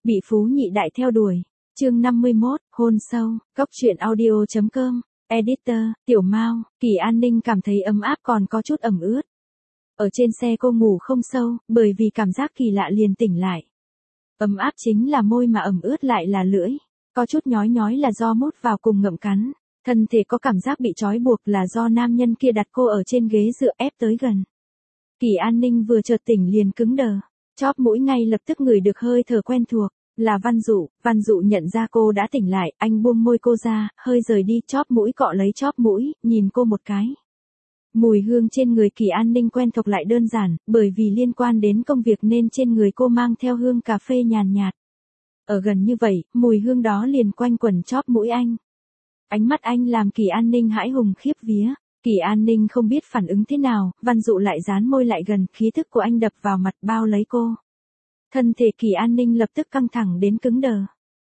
Bị phú nhị đại theo đuổi. Chương 51, hôn sâu. Cốc truyện audio.com. Editor, Tiểu Mao. Kỳ An Ninh cảm thấy ấm áp còn có chút ẩm ướt. Ở trên xe cô ngủ không sâu, bởi vì cảm giác kỳ lạ liền tỉnh lại. Ấm áp chính là môi mà ẩm ướt lại là lưỡi. Có chút nhói nhói là do mút vào cùng ngậm cắn. Thân thể có cảm giác bị trói buộc là do nam nhân kia đặt cô ở trên ghế dựa ép tới gần. Kỳ An Ninh vừa chợt tỉnh liền cứng đờ. Chóp mũi ngay lập tức ngửi được hơi thở quen thuộc. Là Văn Dụ nhận ra cô đã tỉnh lại, anh buông môi cô ra, hơi rời đi, chóp mũi cọ lấy chóp mũi, nhìn cô một cái. Mùi hương trên người Kỳ An Ninh quen thuộc lại đơn giản, bởi vì liên quan đến công việc nên trên người cô mang theo hương cà phê nhàn nhạt. Ở gần như vậy, mùi hương đó liền quanh quẩn chóp mũi anh. Ánh mắt anh làm Kỳ An Ninh hãi hùng khiếp vía. Kỳ An Ninh không biết phản ứng thế nào, Văn Dụ lại dán môi lại gần, khí thức của anh đập vào mặt bao lấy cô. Thân thể Kỳ An Ninh lập tức căng thẳng đến cứng đờ.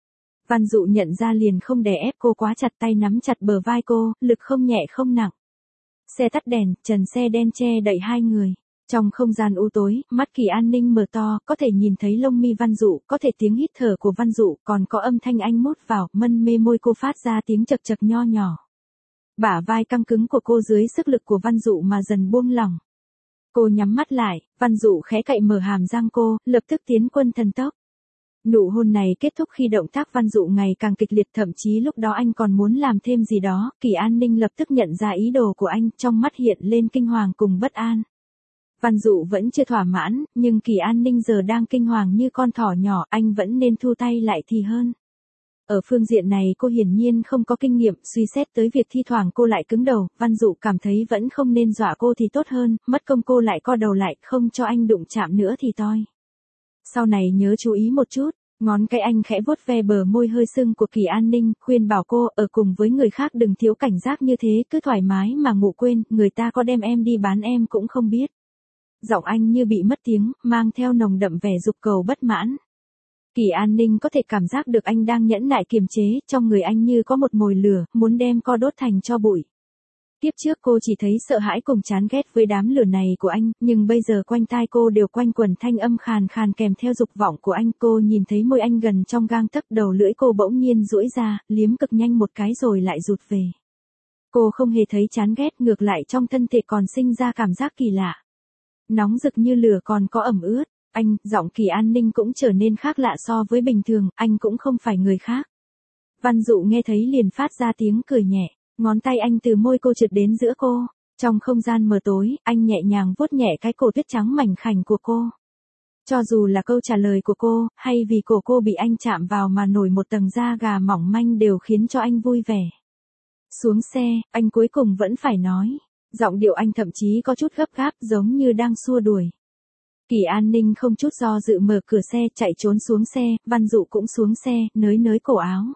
Văn Dụ nhận ra liền không đè ép cô quá chặt, tay nắm chặt bờ vai cô, lực không nhẹ không nặng. Xe tắt đèn, trần xe đen che đậy hai người. Trong không gian u tối, mắt Kỳ An Ninh mở to, có thể nhìn thấy lông mi Văn Dụ, có thể tiếng hít thở của Văn Dụ, còn có âm thanh anh mút vào, mân mê môi cô phát ra tiếng chật chật nho nhỏ. Bả vai căng cứng của cô dưới sức lực của Văn Dụ mà dần buông lỏng. Cô nhắm mắt lại, Văn Dụ khẽ cậy mở hàm răng cô, lập tức tiến quân thần tốc. Nụ hôn này kết thúc khi động tác Văn Dụ ngày càng kịch liệt, thậm chí lúc đó anh còn muốn làm thêm gì đó. Kỳ An Ninh lập tức nhận ra ý đồ của anh, trong mắt hiện lên kinh hoàng cùng bất an. Văn Dụ vẫn chưa thỏa mãn, nhưng Kỳ An Ninh giờ đang kinh hoàng như con thỏ nhỏ, anh vẫn nên thu tay lại thì hơn. Ở phương diện này cô hiển nhiên không có kinh nghiệm, suy xét tới việc thi thoảng cô lại cứng đầu, Văn Dụ cảm thấy vẫn không nên dọa cô thì tốt hơn, mất công cô lại co đầu lại, không cho anh đụng chạm nữa thì toi. Sau này nhớ chú ý một chút, ngón cái anh khẽ vuốt ve bờ môi hơi sưng của Kỳ An Ninh, khuyên bảo cô, ở cùng với người khác đừng thiếu cảnh giác như thế, cứ thoải mái mà ngủ quên, người ta có đem em đi bán em cũng không biết. Giọng anh như bị mất tiếng, mang theo nồng đậm vẻ dục cầu bất mãn. Kỳ An Ninh có thể cảm giác được anh đang nhẫn nại kiềm chế, trong người anh như có một mồi lửa, muốn đem cô đốt thành tro bụi. Tiếp trước cô chỉ thấy sợ hãi cùng chán ghét với đám lửa này của anh, nhưng bây giờ quanh tai cô đều quanh quẩn thanh âm khàn khàn kèm theo dục vọng của anh. Cô nhìn thấy môi anh gần trong gang tấc, đầu lưỡi cô bỗng nhiên duỗi ra, liếm cực nhanh một cái rồi lại rụt về. Cô không hề thấy chán ghét, ngược lại trong thân thể còn sinh ra cảm giác kỳ lạ. Nóng rực như lửa còn có ẩm ướt. Giọng Kỳ An Ninh cũng trở nên khác lạ so với bình thường, anh cũng không phải người khác. Văn Dụ nghe thấy liền phát ra tiếng cười nhẹ, ngón tay anh từ môi cô trượt đến giữa cô. Trong không gian mờ tối, anh nhẹ nhàng vuốt nhẹ cái cổ tuyết trắng mảnh khảnh của cô. Cho dù là câu trả lời của cô, hay vì cổ cô bị anh chạm vào mà nổi một tầng da gà mỏng manh đều khiến cho anh vui vẻ. Xuống xe, anh cuối cùng vẫn phải nói. Giọng điệu anh thậm chí có chút gấp gáp, giống như đang xua đuổi. Kỳ An Ninh không chút do dự mở cửa xe, chạy trốn xuống xe, Văn Dụ cũng xuống xe, nới cổ áo.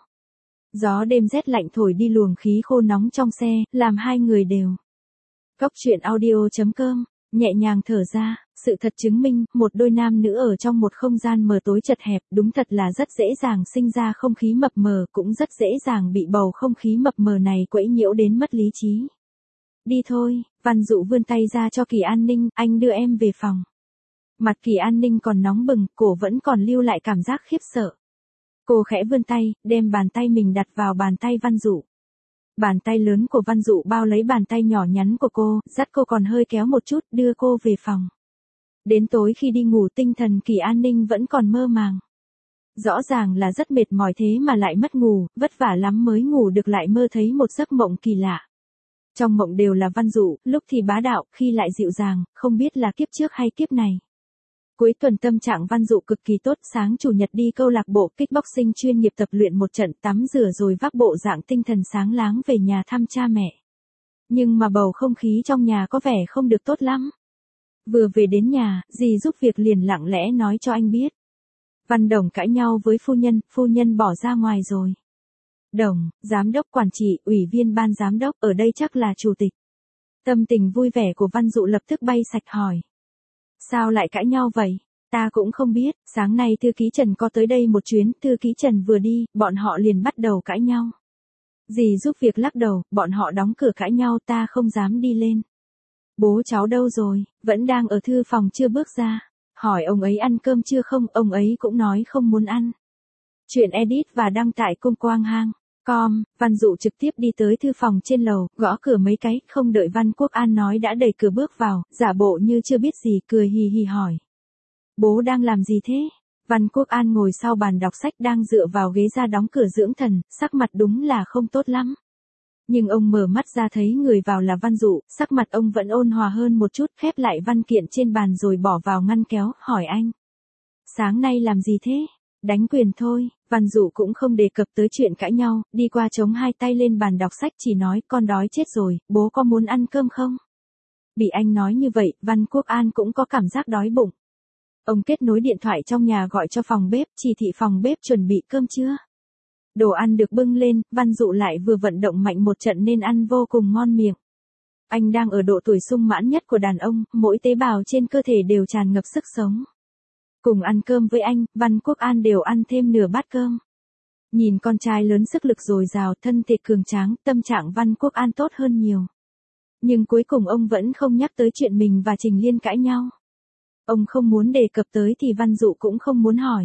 Gió đêm rét lạnh thổi đi luồng khí khô nóng trong xe, làm hai người đều. Cốc truyện audio.com, nhẹ nhàng thở ra, sự thật chứng minh, một đôi nam nữ ở trong một không gian mờ tối chật hẹp, đúng thật là rất dễ dàng sinh ra không khí mập mờ, cũng rất dễ dàng bị bầu không khí mập mờ này quấy nhiễu đến mất lý trí. Đi thôi, Văn Dụ vươn tay ra cho Kỳ An Ninh, anh đưa em về phòng. Mặt Kỳ An Ninh còn nóng bừng, cổ vẫn còn lưu lại cảm giác khiếp sợ. Cô khẽ vươn tay, đem bàn tay mình đặt vào bàn tay Văn Dụ. Bàn tay lớn của Văn Dụ bao lấy bàn tay nhỏ nhắn của cô, dắt cô còn hơi kéo một chút, đưa cô về phòng. Đến tối khi đi ngủ tinh thần Kỳ An Ninh vẫn còn mơ màng. Rõ ràng là rất mệt mỏi thế mà lại mất ngủ, vất vả lắm mới ngủ được lại mơ thấy một giấc mộng kỳ lạ. Trong mộng đều là Văn Dụ, lúc thì bá đạo, khi lại dịu dàng, không biết là kiếp trước hay kiếp này. Cuối tuần tâm trạng Văn Dụ cực kỳ tốt, sáng chủ nhật đi câu lạc bộ kickboxing chuyên nghiệp tập luyện một trận, tắm rửa rồi vác bộ dạng tinh thần sáng láng về nhà thăm cha mẹ. Nhưng mà bầu không khí trong nhà có vẻ không được tốt lắm. Vừa về đến nhà, dì giúp việc liền lặng lẽ nói cho anh biết. Văn Đồng cãi nhau với phu nhân bỏ ra ngoài rồi. Đồng, giám đốc quản trị, ủy viên ban giám đốc, ở đây chắc là chủ tịch. Tâm tình vui vẻ của Văn Dụ lập tức bay sạch hỏi. Sao lại cãi nhau vậy? Ta cũng không biết, sáng nay thư ký Trần có tới đây một chuyến, thư ký Trần vừa đi, bọn họ liền bắt đầu cãi nhau. Dì giúp việc lắc đầu, bọn họ đóng cửa cãi nhau, ta không dám đi lên. Bố cháu đâu rồi, vẫn đang ở thư phòng chưa bước ra. Hỏi ông ấy ăn cơm chưa không, ông ấy cũng nói không muốn ăn. Chuyện edit và đăng tại cung quang hang.com, Văn Dụ trực tiếp đi tới thư phòng trên lầu, gõ cửa mấy cái, không đợi Văn Quốc An nói đã đẩy cửa bước vào, giả bộ như chưa biết gì, cười hì hì hỏi. Bố đang làm gì thế? Văn Quốc An ngồi sau bàn đọc sách đang dựa vào ghế ra đóng cửa dưỡng thần, sắc mặt đúng là không tốt lắm. Nhưng ông mở mắt ra thấy người vào là Văn Dụ, sắc mặt ông vẫn ôn hòa hơn một chút, khép lại văn kiện trên bàn rồi bỏ vào ngăn kéo, hỏi anh. Sáng nay làm gì thế? Đánh quyền thôi. Văn Dụ cũng không đề cập tới chuyện cãi nhau, đi qua chống hai tay lên bàn đọc sách chỉ nói con đói chết rồi, bố có muốn ăn cơm không? Bị anh nói như vậy, Văn Quốc An cũng có cảm giác đói bụng. Ông kết nối điện thoại trong nhà gọi cho phòng bếp, chỉ thị phòng bếp chuẩn bị cơm trưa. Đồ ăn được bưng lên, Văn Dụ lại vừa vận động mạnh một trận nên ăn vô cùng ngon miệng. Anh đang ở độ tuổi sung mãn nhất của đàn ông, mỗi tế bào trên cơ thể đều tràn ngập sức sống. Cùng ăn cơm với anh, Văn Quốc An đều ăn thêm nửa bát cơm. Nhìn con trai lớn sức lực dồi dào, thân thể cường tráng, tâm trạng Văn Quốc An tốt hơn nhiều. Nhưng cuối cùng ông vẫn không nhắc tới chuyện mình và Trình Liên cãi nhau. Ông không muốn đề cập tới thì Văn Dụ cũng không muốn hỏi.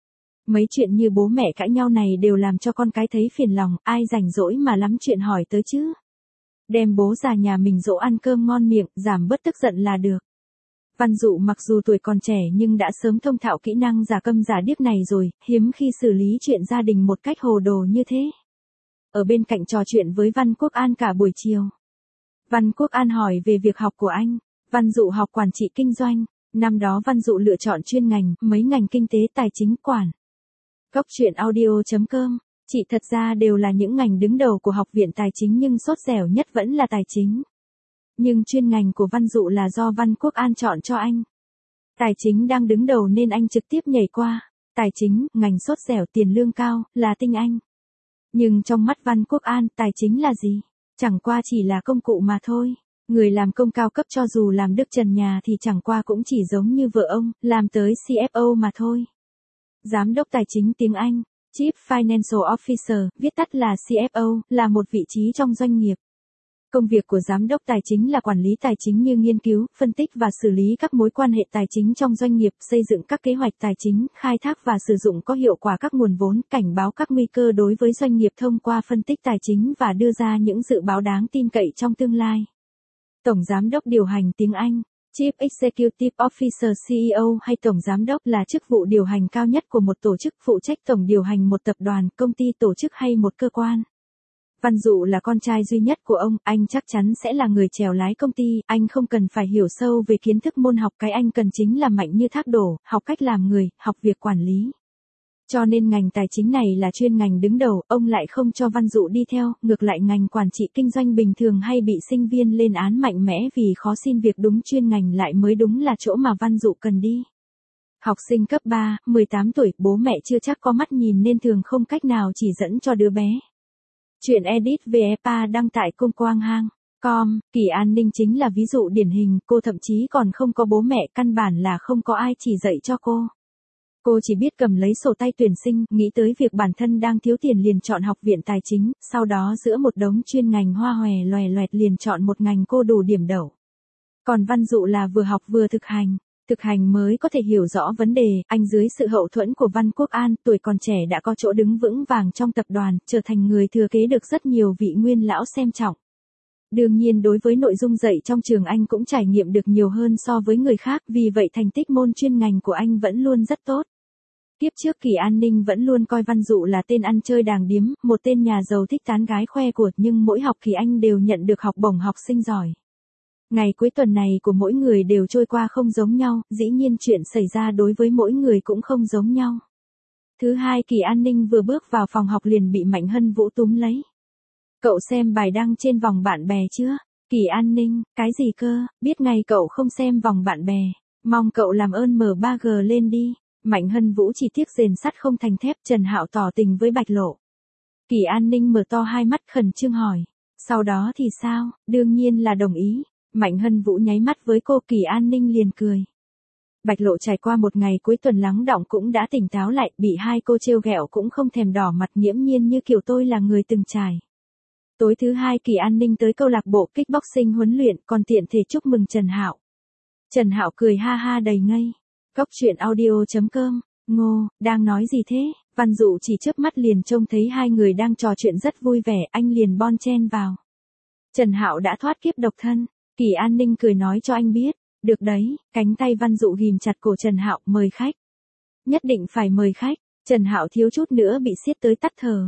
Mấy chuyện như bố mẹ cãi nhau này đều làm cho con cái thấy phiền lòng, ai rảnh rỗi mà lắm chuyện hỏi tới chứ. Đem bố già nhà mình dỗ ăn cơm ngon miệng, giảm bớt tức giận là được. Văn Dụ mặc dù tuổi còn trẻ nhưng đã sớm thông thạo kỹ năng giả câm giả điếc này rồi, hiếm khi xử lý chuyện gia đình một cách hồ đồ như thế. Ở bên cạnh trò chuyện với Văn Quốc An cả buổi chiều. Văn Quốc An hỏi về việc học của anh. Văn Dụ học quản trị kinh doanh. Năm đó Văn Dụ lựa chọn chuyên ngành, mấy ngành kinh tế, tài chính, quản. Góc chuyện audio.com, chị thật ra đều là những ngành đứng đầu của học viện tài chính nhưng sốt dẻo nhất vẫn là tài chính. Nhưng chuyên ngành của Văn Dụ là do Văn Quốc An chọn cho anh. Tài chính đang đứng đầu nên anh trực tiếp nhảy qua. Tài chính, ngành sốt dẻo tiền lương cao, là tinh anh. Nhưng trong mắt Văn Quốc An, tài chính là gì? Chẳng qua chỉ là công cụ mà thôi. Người làm công cao cấp cho dù làm đức trần nhà thì chẳng qua cũng chỉ giống như vợ ông, làm tới CFO mà thôi. Giám đốc tài chính tiếng Anh, Chief Financial Officer, viết tắt là CFO, là một vị trí trong doanh nghiệp. Công việc của giám đốc tài chính là quản lý tài chính như nghiên cứu, phân tích và xử lý các mối quan hệ tài chính trong doanh nghiệp, xây dựng các kế hoạch tài chính, khai thác và sử dụng có hiệu quả các nguồn vốn, cảnh báo các nguy cơ đối với doanh nghiệp thông qua phân tích tài chính và đưa ra những dự báo đáng tin cậy trong tương lai. Tổng giám đốc điều hành tiếng Anh, Chief Executive Officer CEO hay Tổng giám đốc là chức vụ điều hành cao nhất của một tổ chức, phụ trách tổng điều hành một tập đoàn, công ty, tổ chức hay một cơ quan. Văn Dụ là con trai duy nhất của ông, anh chắc chắn sẽ là người chèo lái công ty, anh không cần phải hiểu sâu về kiến thức môn học, cái anh cần chính là mạnh như thác đổ, học cách làm người, học việc quản lý. Cho nên ngành tài chính này là chuyên ngành đứng đầu, ông lại không cho Văn Dụ đi theo, ngược lại ngành quản trị kinh doanh bình thường hay bị sinh viên lên án mạnh mẽ vì khó xin việc đúng chuyên ngành lại mới đúng là chỗ mà Văn Dụ cần đi. Học sinh cấp 3, 18 tuổi, bố mẹ chưa chắc có mắt nhìn nên thường không cách nào chỉ dẫn cho đứa bé. Chuyện edit VFA đăng tại cung quang hang.com, Kỳ An Ninh chính là ví dụ điển hình, cô thậm chí còn không có bố mẹ, căn bản là không có ai chỉ dạy cho cô. Cô chỉ biết cầm lấy sổ tay tuyển sinh, nghĩ tới việc bản thân đang thiếu tiền liền chọn học viện tài chính, sau đó giữa một đống chuyên ngành hoa hòe loè loẹt liền chọn một ngành cô đủ điểm đậu. Còn Văn Dụ là vừa học vừa thực hành mới có thể hiểu rõ vấn đề, anh dưới sự hậu thuẫn của Văn Quốc An, tuổi còn trẻ đã có chỗ đứng vững vàng trong tập đoàn, trở thành người thừa kế được rất nhiều vị nguyên lão xem trọng. Đương nhiên đối với nội dung dạy trong trường anh cũng trải nghiệm được nhiều hơn so với người khác, vì vậy thành tích môn chuyên ngành của anh vẫn luôn rất tốt. Kiếp trước Kỳ An Ninh vẫn luôn coi Văn Dụ là tên ăn chơi đàng điếm, một tên nhà giàu thích tán gái khoe của, nhưng mỗi học kỳ anh đều nhận được học bổng học sinh giỏi. Ngày cuối tuần này của mỗi người đều trôi qua không giống nhau, dĩ nhiên chuyện xảy ra đối với mỗi người cũng không giống nhau. Thứ hai, Kỳ An Ninh vừa bước vào phòng học liền bị Mạnh Hân Vũ túm lấy. Cậu xem bài đăng trên vòng bạn bè chưa? Kỳ An Ninh, cái gì cơ, biết ngay cậu không xem vòng bạn bè. Mong cậu làm ơn mở 3G lên đi. Mạnh Hân Vũ chỉ tiếc rèn sắt không thành thép, Trần Hạo tỏ tình với Bạch Lộ. Kỳ An Ninh mở to hai mắt khẩn trương hỏi. Sau đó thì sao? Đương nhiên là đồng ý. Mạnh Hân Vũ nháy mắt với cô, Kỳ An Ninh liền cười. Bạch Lộ trải qua một ngày cuối tuần lắng đọng cũng đã tỉnh táo lại, bị hai cô trêu ghẹo cũng không thèm đỏ mặt, nghiễm nhiên như kiểu tôi là người từng trải. Tối thứ hai Kỳ An Ninh tới câu lạc bộ kickboxing huấn luyện, còn tiện thể chúc mừng Trần Hạo. Trần Hạo cười ha ha đầy ngây. Góc chuyện audio.com, Ngô, đang nói gì thế? Văn Dụ chỉ chớp mắt liền trông thấy hai người đang trò chuyện rất vui vẻ, anh liền bon chen vào. Trần Hạo đã thoát kiếp độc thân, Kỳ An Ninh cười nói cho anh biết, được đấy, cánh tay Văn Dụ ghim chặt cổ Trần Hạo, mời khách. Nhất định phải mời khách, Trần Hạo thiếu chút nữa bị siết tới tắt thở,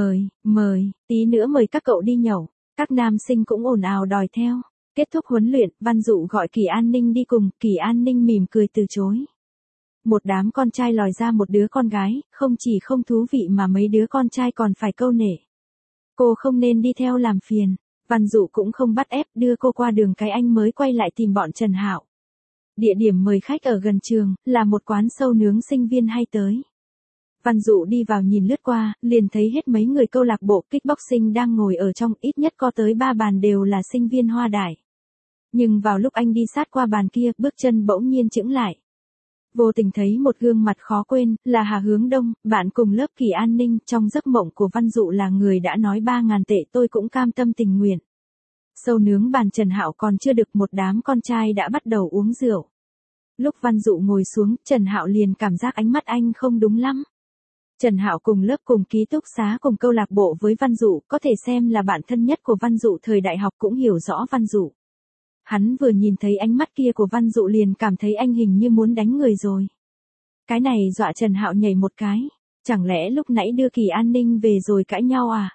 mời, tí nữa mời các cậu đi nhậu, các nam sinh cũng ồn ào đòi theo. Kết thúc huấn luyện, Văn Dụ gọi Kỳ An Ninh đi cùng, Kỳ An Ninh mỉm cười từ chối. Một đám con trai lòi ra một đứa con gái, không chỉ không thú vị mà mấy đứa con trai còn phải câu nể. Cô không nên đi theo làm phiền, Văn Dụ cũng không bắt ép, đưa cô qua đường cái anh mới quay lại tìm bọn Trần Hạo. Địa điểm mời khách ở gần trường, là một quán sâu nướng sinh viên hay tới. Văn Dụ đi vào nhìn lướt qua, liền thấy hết mấy người câu lạc bộ kickboxing đang ngồi ở trong, ít nhất có tới 3 bàn đều là sinh viên Hoa Đại. Nhưng vào lúc anh đi sát qua bàn kia, bước chân bỗng nhiên chững lại. Vô tình thấy một gương mặt khó quên, là Hà Hướng Đông, bạn cùng lớp Kỳ An Ninh, trong giấc mộng của Văn Dụ là người đã nói 3.000 tệ tôi cũng cam tâm tình nguyện. Sâu nướng bàn Trần Hạo còn chưa được một đám con trai đã bắt đầu uống rượu. Lúc Văn Dụ ngồi xuống, Trần Hạo liền cảm giác ánh mắt anh không đúng lắm. Trần Hạo cùng lớp cùng ký túc xá cùng câu lạc bộ với Văn Dụ, có thể xem là bạn thân nhất của Văn Dụ thời đại học, cũng hiểu rõ Văn Dụ. Hắn vừa nhìn thấy ánh mắt kia của Văn Dụ liền cảm thấy anh hình như muốn đánh người rồi. Cái này dọa Trần Hạo nhảy một cái. Chẳng lẽ lúc nãy đưa Kỳ An Ninh về rồi cãi nhau à?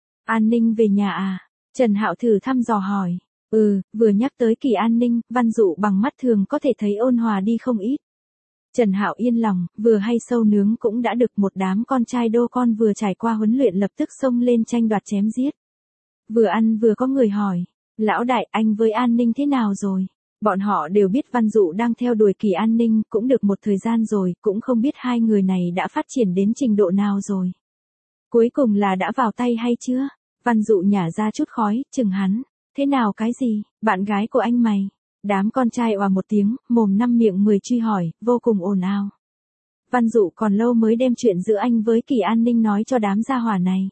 An Ninh về nhà à? Trần Hạo thử thăm dò hỏi. Vừa nhắc tới Kỳ An Ninh, Văn Dụ bằng mắt thường có thể thấy ôn hòa đi không ít. Trần Hạo yên lòng, vừa hay sâu nướng cũng đã được, một đám con trai đô con vừa trải qua huấn luyện lập tức xông lên tranh đoạt chém giết. Vừa ăn vừa có người hỏi, lão đại, anh với An Ninh thế nào rồi? Bọn họ đều biết Văn Dụ đang theo đuổi Kỳ An Ninh, cũng được một thời gian rồi, cũng không biết hai người này đã phát triển đến trình độ nào rồi. Cuối cùng là đã vào tay hay chưa? Văn Dụ nhả ra chút khói, chừng hắn. Thế nào cái gì, bạn gái của anh mày? Đám con trai òa một tiếng, mồm năm miệng 10 truy hỏi, vô cùng ồn ào. Văn Dụ còn lâu mới đem chuyện giữa anh với Kỳ An Ninh nói cho đám gia hỏa này.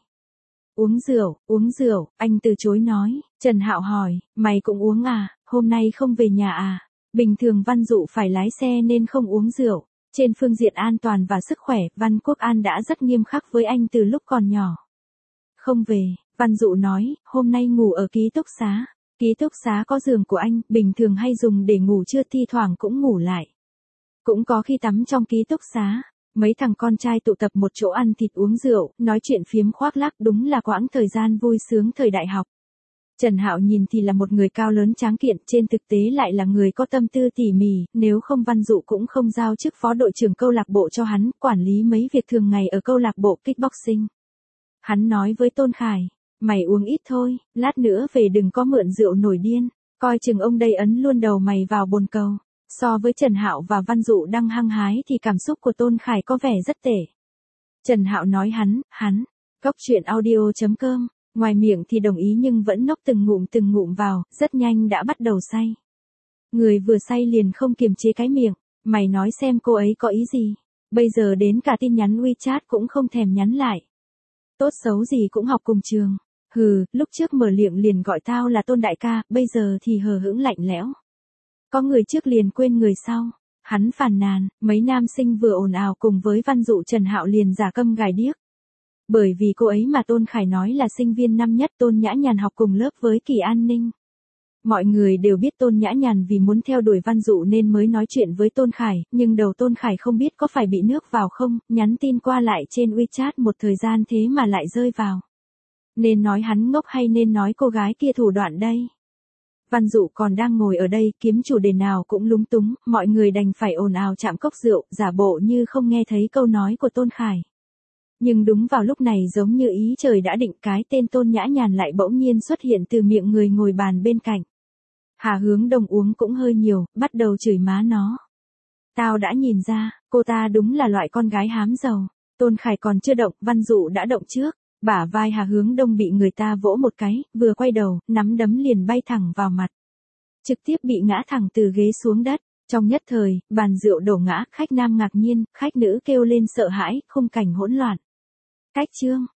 Uống rượu, anh từ chối nói. Trần Hạo hỏi, mày cũng uống à, hôm nay không về nhà à? Bình thường Văn Dụ phải lái xe nên không uống rượu. Trên phương diện an toàn và sức khỏe, Văn Quốc An đã rất nghiêm khắc với anh từ lúc còn nhỏ. Không về, Văn Dụ nói, hôm nay ngủ ở ký túc xá. Ký túc xá có giường của anh, bình thường hay dùng để ngủ trưa, thi thoảng cũng ngủ lại. Cũng có khi tắm trong ký túc xá. Mấy thằng con trai tụ tập một chỗ ăn thịt uống rượu, nói chuyện phiếm khoác lác, đúng là quãng thời gian vui sướng thời đại học. Trần Hạo nhìn thì là một người cao lớn tráng kiện, trên thực tế lại là người có tâm tư tỉ mỉ, nếu không Văn Dụ cũng không giao chức phó đội trưởng câu lạc bộ cho hắn, quản lý mấy việc thường ngày ở câu lạc bộ kickboxing. Hắn nói với Tôn Khải, mày uống ít thôi, lát nữa về đừng có mượn rượu nổi điên, coi chừng ông đây ấn luôn đầu mày vào bồn cầu. So với Trần Hạo và Văn Dụ đang hăng hái thì cảm xúc của Tôn Khải có vẻ rất tệ. Trần Hạo nói hắn, Cốc truyện audio.com, ngoài miệng thì đồng ý nhưng vẫn nốc từng ngụm vào, rất nhanh đã bắt đầu say. Người vừa say liền không kiềm chế cái miệng, mày nói xem cô ấy có ý gì, bây giờ đến cả tin nhắn WeChat cũng không thèm nhắn lại. Tốt xấu gì cũng học cùng trường, lúc trước mở miệng liền gọi tao là Tôn đại ca, bây giờ thì hờ hững lạnh lẽo. Có người trước liền quên người sau. Hắn phàn nàn, mấy nam sinh vừa ồn ào cùng với Văn Dụ, Trần Hạo liền giả câm gài điếc. Bởi vì cô ấy mà Tôn Khải nói là sinh viên năm nhất, Tôn Nhã Nhàn học cùng lớp với Kỳ An Ninh. Mọi người đều biết Tôn Nhã Nhàn vì muốn theo đuổi Văn Dụ nên mới nói chuyện với Tôn Khải, nhưng đầu Tôn Khải không biết có phải bị nước vào không, nhắn tin qua lại trên WeChat một thời gian thế mà lại rơi vào. Nên nói hắn ngốc hay nên nói cô gái kia thủ đoạn đây? Văn Dụ còn đang ngồi ở đây, kiếm chủ đề nào cũng lúng túng, mọi người đành phải ồn ào chạm cốc rượu, giả bộ như không nghe thấy câu nói của Tôn Khải. Nhưng đúng vào lúc này giống như ý trời đã định, cái tên Tôn Nhã Nhàn lại bỗng nhiên xuất hiện từ miệng người ngồi bàn bên cạnh. Hà Hướng Đông uống cũng hơi nhiều, bắt đầu chửi má nó. Tao đã nhìn ra, cô ta đúng là loại con gái hám giàu. Tôn Khải còn chưa động, Văn Dụ đã động trước. Bả vai Hà Hướng Đông bị người ta vỗ một cái, vừa quay đầu, nắm đấm liền bay thẳng vào mặt. Trực tiếp bị ngã thẳng từ ghế xuống đất. Trong nhất thời, bàn rượu đổ ngã, khách nam ngạc nhiên, khách nữ kêu lên sợ hãi, khung cảnh hỗn loạn. Cách chương